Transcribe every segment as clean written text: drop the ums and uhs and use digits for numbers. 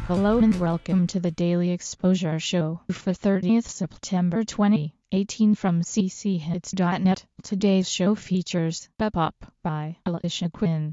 Hello and welcome to the Daily Exposure Show for 30th September 2018 from cchits.net. Today's show features Bep Up by Alicia Quinn.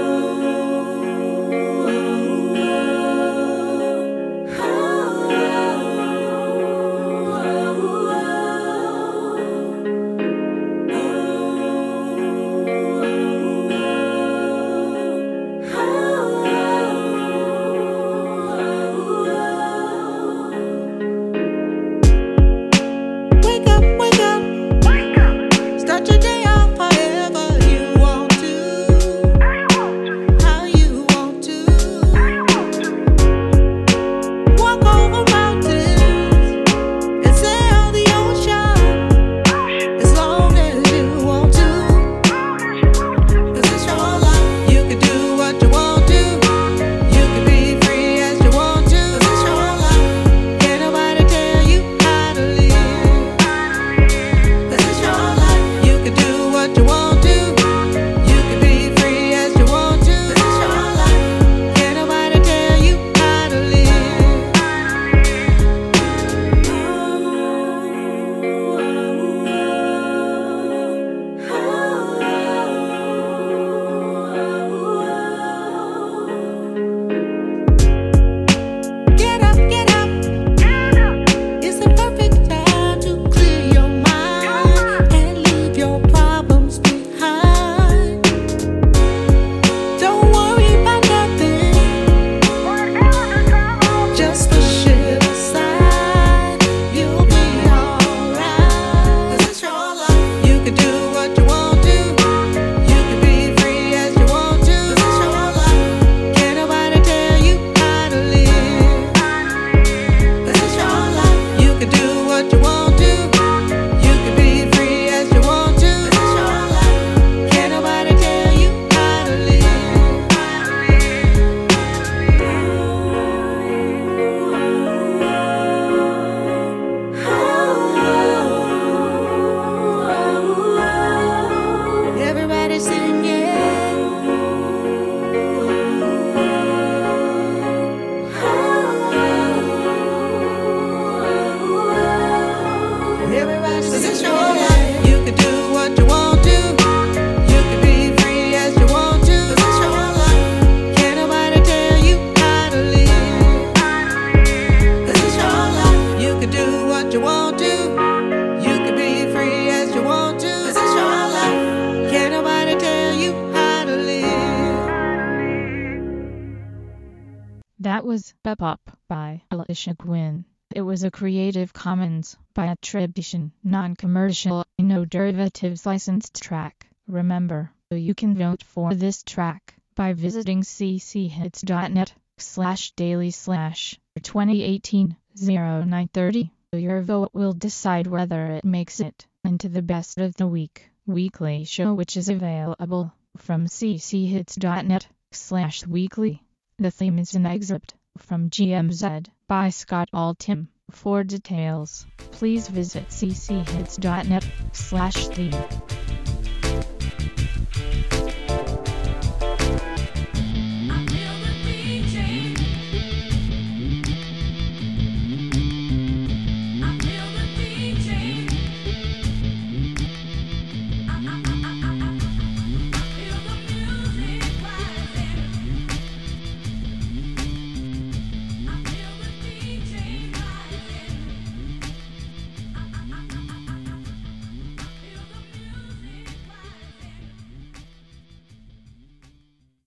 That was Bep Up by Alicia Quinn. It was a Creative Commons by attribution, non-commercial, no derivatives licensed track. Remember, you can vote for this track by visiting cchits.net/daily/2018-0930. Your vote will decide whether it makes it into the best of the weekly show, which is available from cchits.net/weekly. The theme is an excerpt from GMZ by Scott Altham. For details, please visit cchits.net/theme.